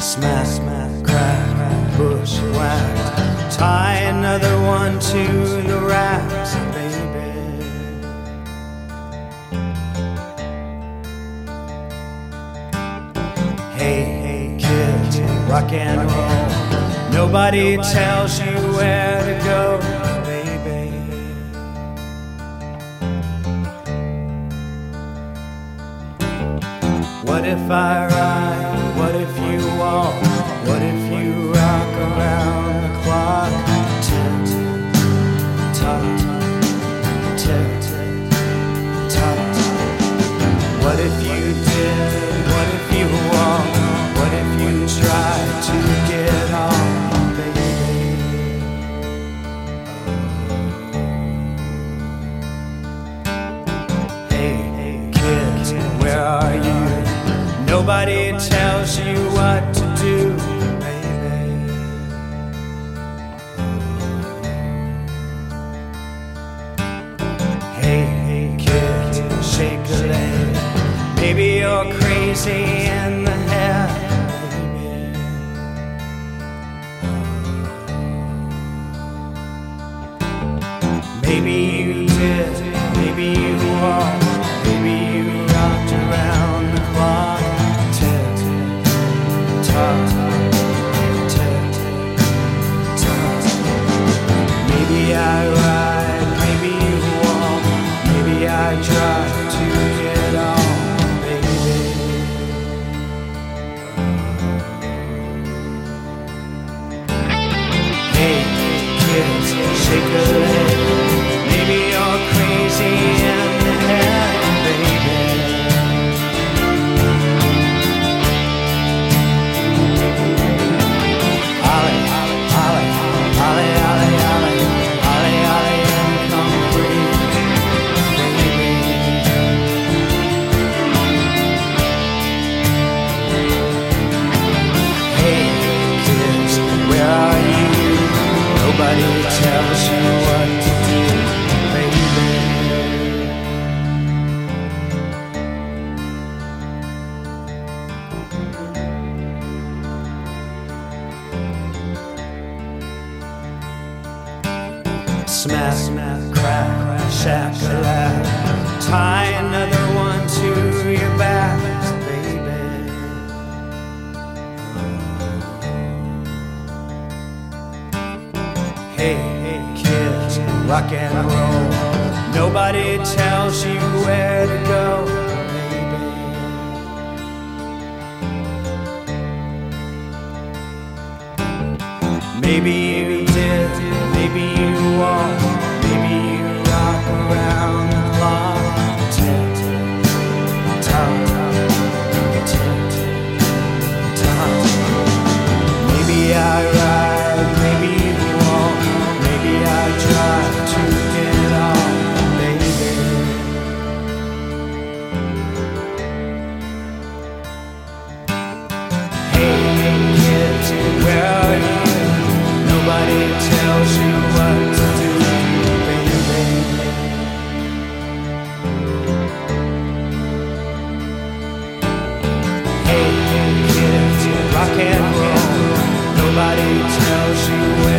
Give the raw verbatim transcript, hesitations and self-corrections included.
Smack, smack, crack, bushwhacked. Tie another one to the racks, baby. Hey, hey, kids, rock and roll. Nobody tells you where to go, baby. What if I ride? What if you walk? What if you rock around the clock? Tick, tock, tick, tock. What if you did? What if you walk? What if you tried to get on, baby? Hey, hey, kids, where are you? Nobody tells you what to do, baby. Hey, hey, kid, shake a leg. Maybe you're crazy in the head, baby. Maybe you did, maybe you walked, maybe you rocked around the clock. Maybe I ride, maybe you walk, maybe I try to get on, baby. Hey, kids, shake a leg. Maybe you're crazy in the head, baby. Ollie, Ollie, Ollie, Ollie, Ollie, Ollie, Ollie, and come free, baby. Hey, kids, where are you? Nobody tells you what to do, baby. Smack, smack, crack, shack-a-lack. Tie another one to your back, baby. Hey, hey, kids, rock and roll. Nobody tells you where to go, baby. Maybe you did, maybe you walk, maybe you rock around the clock. Tick, tock, tick, tock. Maybe I ride, maybe you walk, maybe I try to get on, baby. Hey, hey, kids, where are you? Nobody tells you what to do, baby. Hey, kids, rock and roll. Nobody tells you where